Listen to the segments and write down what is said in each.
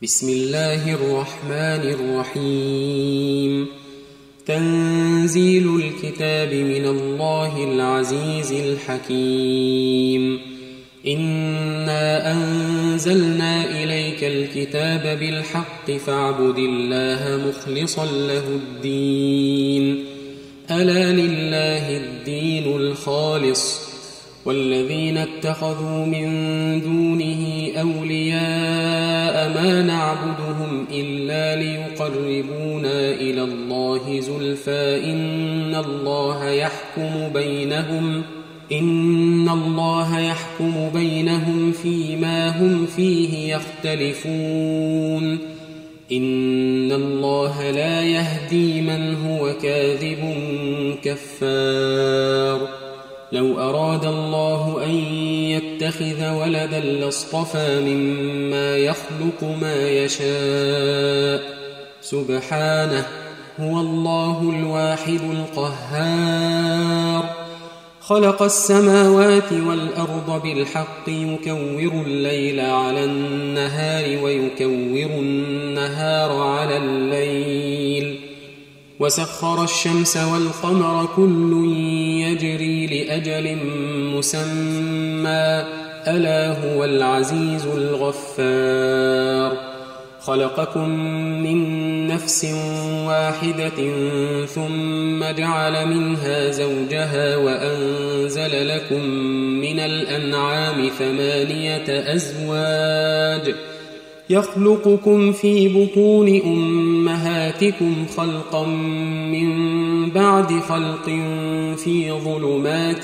بسم الله الرحمن الرحيم. تنزيل الكتاب من الله العزيز الحكيم. إنا أنزلنا إليك الكتاب بالحق فاعبد الله مخلصا له الدين. ألا لله الدين الخالص، والذين اتخذوا من دونه أولياء ما نعبدهم إلا ليقربونا إلى الله زلفى إن الله يحكم بينهم فيما هم فيه يختلفون. إن الله لا يهدي من هو كاذب كفار. لو أراد الله أن يتخذ ولدا لاصطفى مما يخلق ما يشاء، سبحانه، هو الله الواحد القهار. خلق السماوات والأرض بالحق يكور الليل على النهار ويكور النهار على الليل، وسخر الشمس والقمر كل يجري لأجل مسمى، ألا هو العزيز الغفار. خلقكم من نفس واحدة ثم جعل منها زوجها وأنزل لكم من الأنعام 8 أزواج يخلقكم في بطون أمهاتكم خلقا من بعد خلق في ظلمات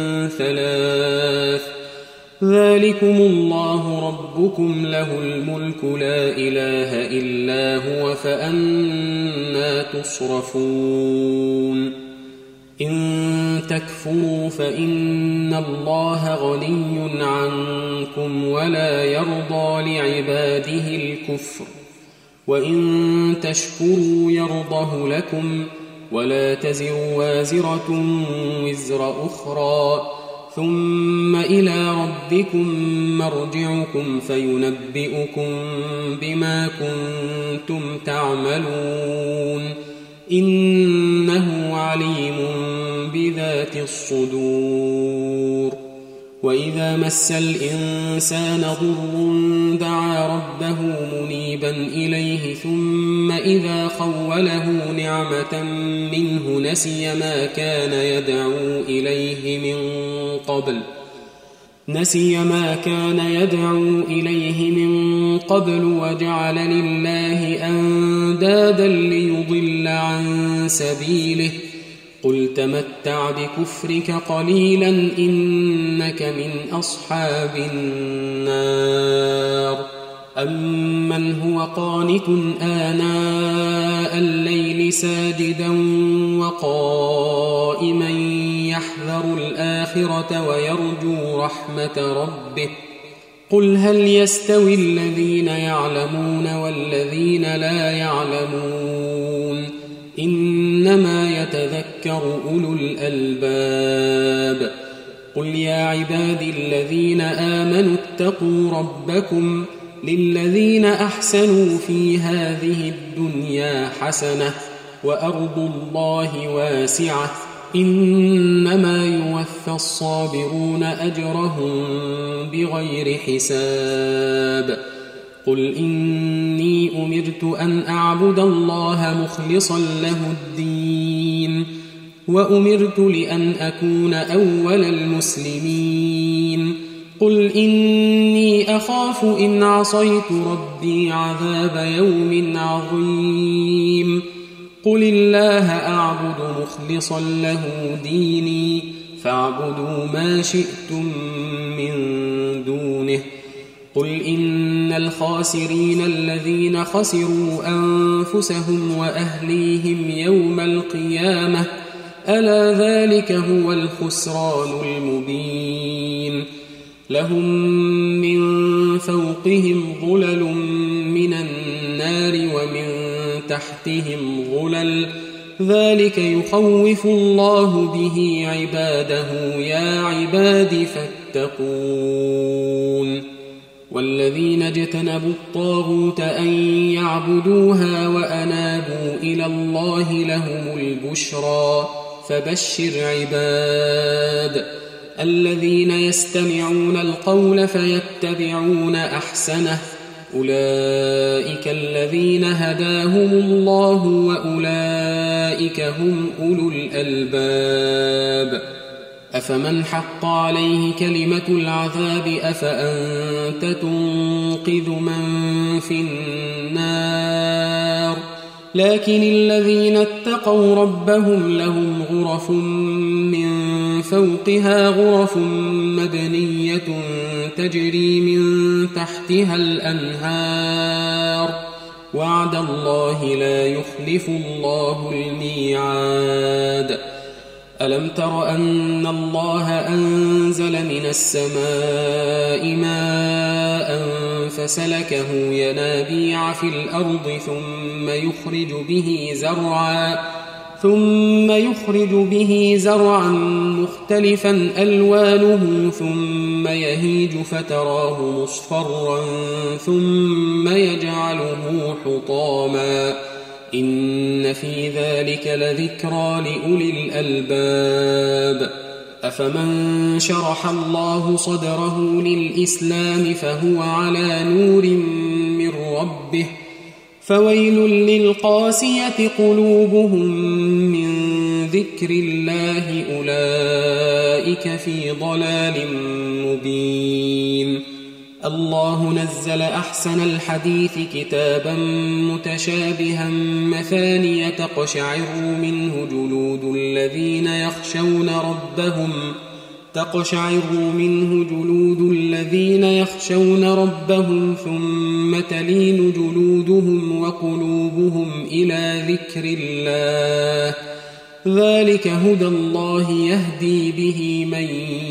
3. ذلكم الله ربكم له الملك لا إله إلا هو فأنى تصرفون. إن تكفروا فإن الله غني عنكم ولا يرضى لعباده الكفر، وإن تشكروا يرضه لكم ولا تزر وازرة وزر أخرى، ثم إلى ربكم مرجعكم فينبئكم بما كنتم تعملون، إنه عليم بذات الصدور. وإذا مس الإنسان ضر دعا ربه منيبا إليه ثم إذا خوله نعمة منه نسي ما كان يدعو إليه من قبل وجعل لله أندادا ليضل عن سبيله. قل تمتع بكفرك قليلا إنك من أصحاب النار. أمن هو قانت آناء الليل ساجدا وقائما يحذر الآخرة ويرجو رحمة ربه. قل هل يستوي الذين يعلمون والذين لا يعلمون؟ إنما يتذكر أولو الألباب. قل يا عبادي الذين آمنوا اتقوا ربكم للذين أحسنوا في هذه الدنيا حسنة وأرض الله واسعة إنما يوفى الصابرون أجرهم بغير حساب. قل إني أمرت أن أعبد الله مخلصا له الدين وأمرت لأن أكون أول المسلمين. قل إني أخاف إن عصيت ربي عذاب يوم عظيم. قل الله أعبد مخلصا له ديني فاعبدوا ما شئتم من دونه. قل إن الخاسرين الذين خسروا أنفسهم وأهليهم يوم القيامة ألا ذلك هو الخسران المبين. لهم من فوقهم ظلل من النار ومن تحتهم ظلل ذلك يخوف الله به عباده يا عباد فاتقون. والذين اجتنبوا الطاغوت أن يعبدوها وأنابوا إلى الله لهم البشرى فبشر عباد الذين يستمعون القول فيتبعون أحسنه أولئك الذين هداهم الله وأولئك هم أولو الألباب أفمن حق عليه كلمة العذاب أفأنت تنقذ من في النار لكن الذين اتقوا ربهم لهم غرف من فوقها غرف مبنية تجري من تحتها الأنهار وعد الله لا يخلف الله الميعاد ألم تر أن الله أنزل من السماء ماء فسلكه ينابيع في الأرض ثم يخرج به زرعا مختلفا ألوانه ثم يهيج فتراه مصفرا ثم يجعله حطاما إن في ذلك لذكرى لأولي الألباب أفمن شرح الله صدره للإسلام فهو على نور من ربه فويل للقاسية قلوبهم من ذكر الله أولئك في ضلال مبين الله نزل أحسن الحديث كتابا متشابها مثانية تقشعر منه جلود الذين يخشون ربهم ثم تلين جلودهم وقلوبهم إلى ذكر الله ذلك هدى الله يهدي به من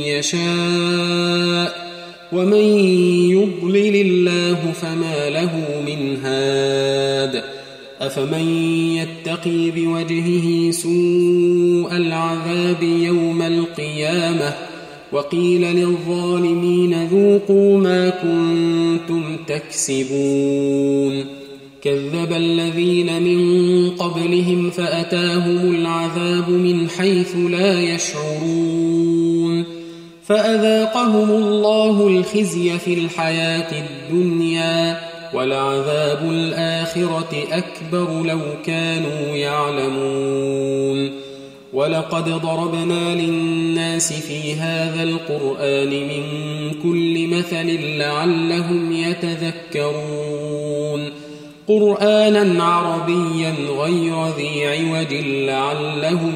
يشاء ومن يضلل الله فما له من هاد أفمن يتقي بوجهه سوء العذاب يوم القيامة وقيل للظالمين ذوقوا ما كنتم تكسبون كذب الذين من قبلهم فأتاهم العذاب من حيث لا يشعرون فأذاقهم الله الخزي في الحياة الدنيا ولعذاب الآخرة أكبر لو كانوا يعلمون ولقد ضربنا للناس في هذا القرآن من كل مثل لعلهم يتذكرون قرآنا عربيا غير ذي عوج لعلهم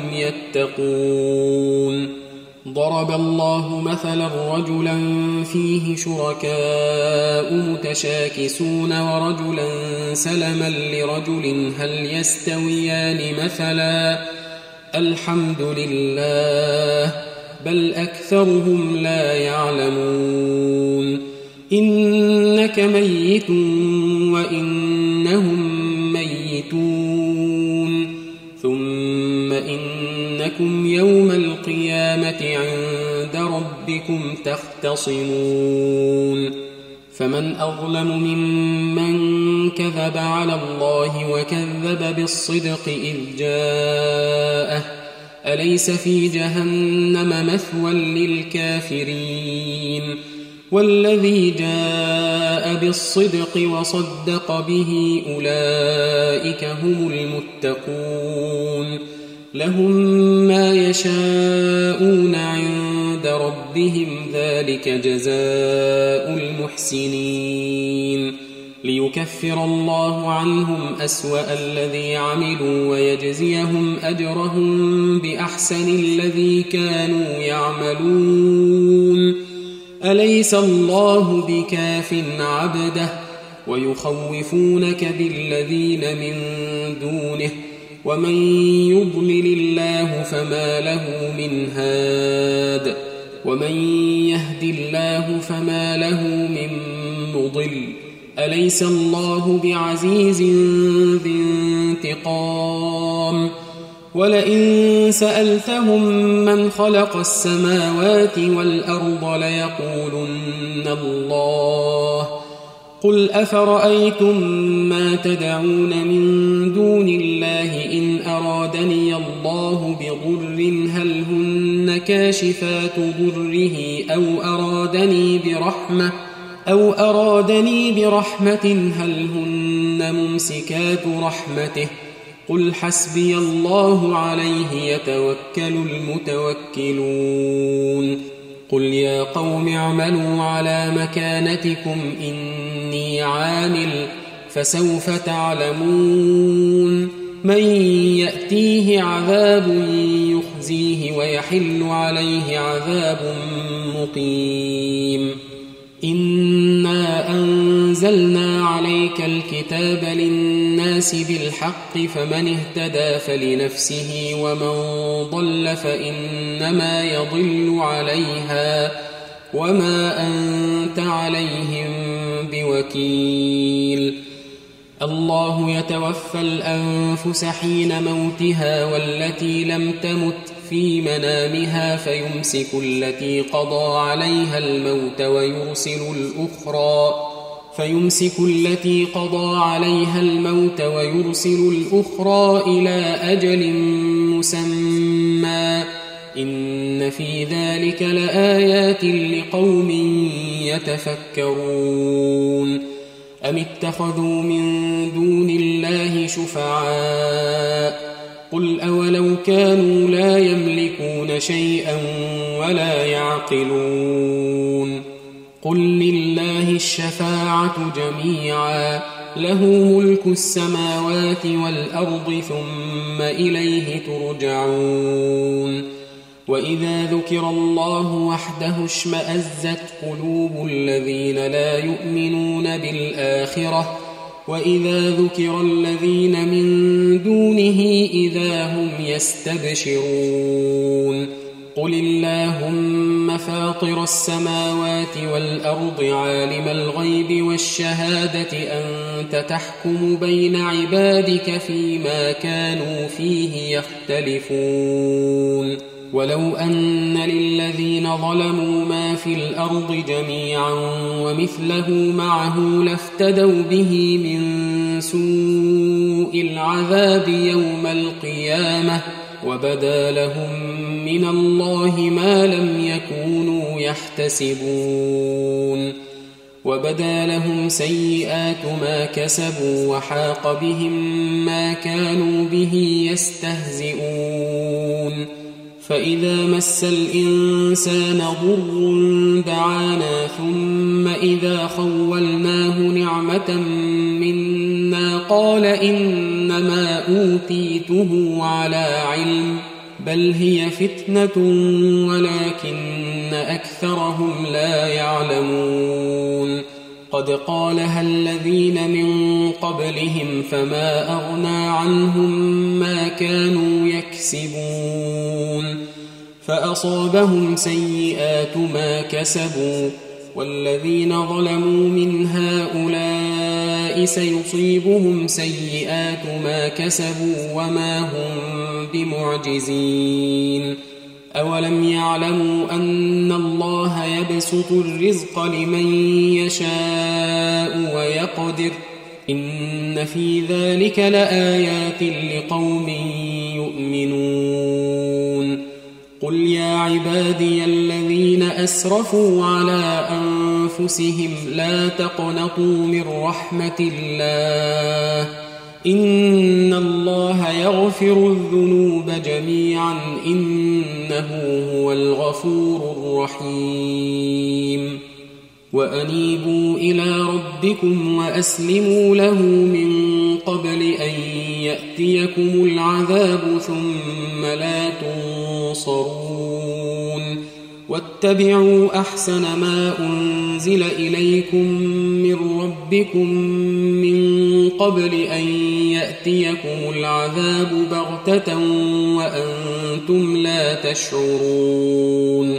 يتقون ضرب الله مثلا رجلا فيه شركاء متشاكسون ورجلا سلما لرجل هل يستويان مثلا الحمد لله بل أكثرهم لا يعلمون إنك ميت وإنهم ميتون ثم إنكم يوم القيامة عند ربكم تختصمون فمن أظلم ممن كذب على الله وكذب بالصدق إذ جاءه أليس في جهنم مثوى للكافرين والذي جاء بالصدق وصدق به أولئك هم المتقون لهم ما يشاءون عند ربهم ذلك جزاء المحسنين ليكفر الله عنهم أسوأ الذي عملوا ويجزيهم أجرهم بأحسن الذي كانوا يعملون أليس الله بكاف عبده ويخوفونك بالذين من دونه ومن يضلل الله فما له من هاد ومن يهد الله فما له من مضل أليس الله بعزيز ذي انتقام ولئن سألتهم من خلق السماوات والأرض ليقولن الله قل أفرأيتم ما تدعون من دون الله إن أرادني الله بضر هل هن كاشفات ضره أو أرادني برحمة هل هن ممسكات رحمته قل حسبي الله عليه يتوكل المتوكلون قل يا قوم اعملوا على مكانتكم إني عامل فسوف تعلمون من يأتيه عذاب يخزيه ويحل عليه عذاب مقيم إنا أنزلنا عليك الكتاب للناس بالحق فمن اهتدى فلنفسه ومن ضل فإنما يضل عليها وما أنت عليهم بوكيل الله يتوفى الأنفس حين موتها والتي لم تمت في منامها فيمسك التي قضى عليها الموت ويرسل الأخرى إلى أجل مسمى إن في ذلك لآيات لقوم يتفكرون أم اتخذوا من دون الله شفعاء قل أولو كانوا لا يملكون شيئا ولا يعقلون قل لله الشفاعة جميعا له ملك السماوات والأرض ثم إليه ترجعون وإذا ذكر الله وحده اشمأزت قلوب الذين لا يؤمنون بالآخرة وإذا ذكر الذين من دونه إذا هم يستبشرون قل اللهم فاطر السماوات والأرض عالم الغيب والشهادة أنت تحكم بين عبادك فيما كانوا فيه يختلفون ولو أن للذين ظلموا ما في الأرض جميعا ومثله معه لافتدوا به من سوء العذاب يوم القيامة وبدا لهم من الله ما لم يكونوا يحتسبون وبدا لهم سيئات ما كسبوا وحاق بهم ما كانوا به يستهزئون فإذا مس الإنسان ضر دعانا ثم إذا خولناه نعمة منا قال إنما أوتيته على علم بل هي فتنة ولكن أكثرهم لا يعلمون قد قالها الذين من قبلهم فما أغنى عنهم ما كانوا يكسبون فأصابهم سيئات ما كسبوا والذين ظلموا من هؤلاء سيصيبهم سيئات ما كسبوا وما هم بمعجزين أولم يعلموا أن الله يبسط الرزق لمن يشاء ويقدر إن في ذلك لآيات لقوم يؤمنون قل يا عبادي الذين أسرفوا على أنفسهم لا تقنطوا من رحمة الله إن الله يغفر الذنوب جميعا إنه هو الغفور الرحيم وأنيبوا إلى ربكم وأسلموا له من قبل أن يأتيكم العذاب ثم لا تنصرون واتبعوا أحسن ما أنزل إليكم من ربكم من قبل أن يأتيكم العذاب بغتة وأنتم لا تشعرون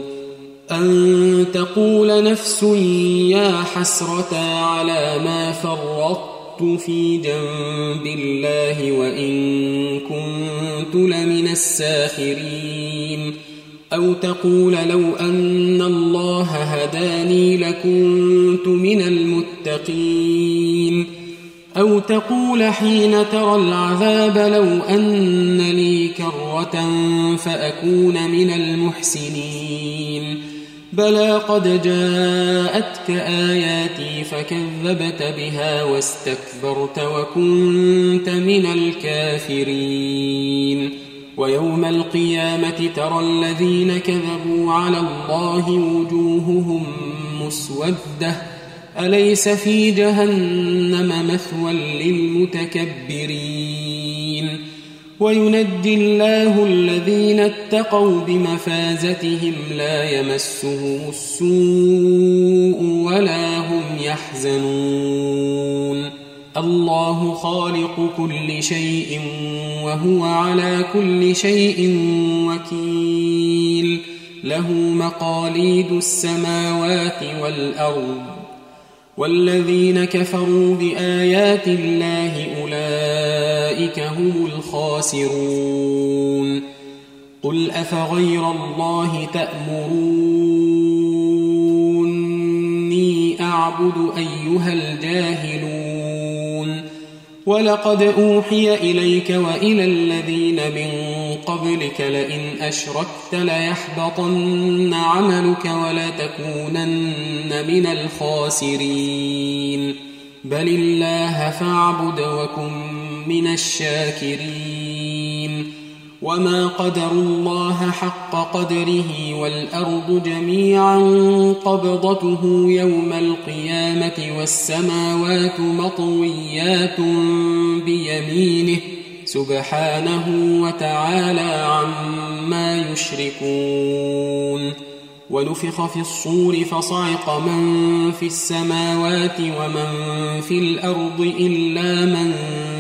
أن تقول نفس يا حسرة على ما فرطت خطرت في جنب الله وإن كنت لمن الساخرين أو تقول لو أن الله هداني لكنت من المتقين أو تقول حين ترى العذاب لو أن لي كرة فأكون من المحسنين بلى قد جاءتك آياتي فكذبت بها واستكبرت وكنت من الكافرين ويوم القيامة ترى الذين كذبوا على الله وجوههم مسودة أليس في جهنم مثوى للمتكبرين وينجي الله الذين اتقوا بمفازتهم لا يمسهم السوء ولا هم يحزنون الله خالق كل شيء وهو على كل شيء وكيل له مقاليد السماوات والأرض والذين كفروا بآيات الله أولئك هم الخاسرون قل أفغير الله تأمروني أعبد أيها الجاهلون ولقد أوحي إليك وإلى الذين من قبلك لئن أشركت ليحبطن عملك ولتكونن من الخاسرين بل الله فاعبد وكن من الشاكرين وما قدروا الله حق قدره والأرض جميعا قبضته يوم القيامة والسماوات مطويات بيمينه سبحانه وتعالى عما يشركون ونفخ في الصور فصعق من في السماوات ومن في الأرض إلا من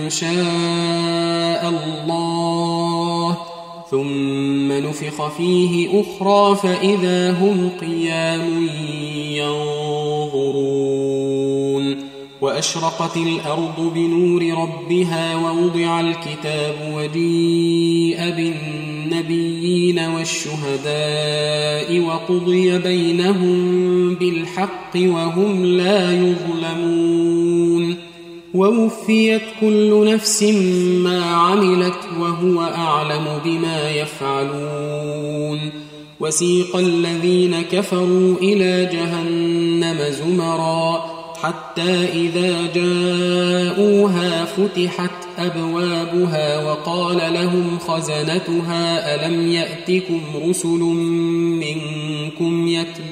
شاء الله ثم نفخ فيه أخرى فإذا هم قيام ينظرون وأشرقت الأرض بنور ربها ووضع الكتاب وجيء بالنبيين والشهداء وقضي بينهم بالحق وهم لا يظلمون ووفيت كل نفس ما عملت وهو أعلم بما يفعلون وسيق الذين كفروا إلى جهنم زمرا حتى إذا جاءوها فتحت أبوابها وقال لهم خزنتها ألم يأتكم رسل منكم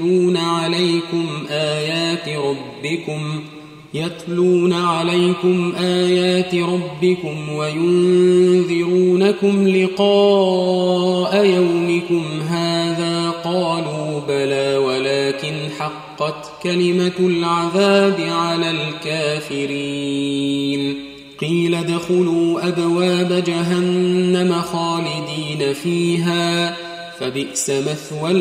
يتلون عليكم آيات ربكم وينذرونكم لقاء يومكم هذا قالوا بلى ولكن حقت كلمة العذاب على الكافرين قيل ادخلوا أبواب جهنم خالدين فيها فبئس مثوى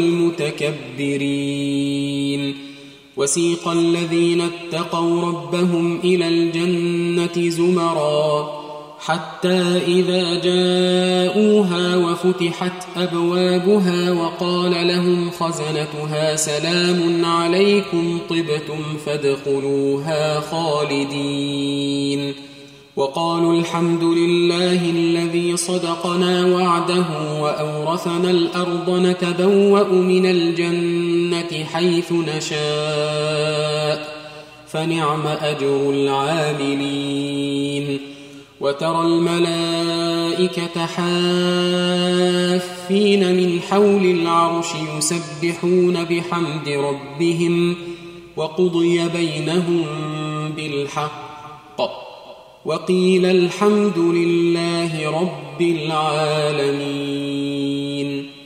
المتكبرين وسيق الذين اتقوا ربهم إلى الجنة زمرا حتى إذا جاءوها وفتحت أبوابها وقال لهم خزنتها سلام عليكم طبتم فادخلوها خالدين وقالوا الحمد لله الذي صدقنا وعده وأورثنا الأرض نتبوأ من الجنة حيث نشاء فنعم أجر العاملين وترى الملائكة حافين من حول العرش يسبحون بحمد ربهم وقضي بينهم بالحق وقيل الحمد لله رب العالمين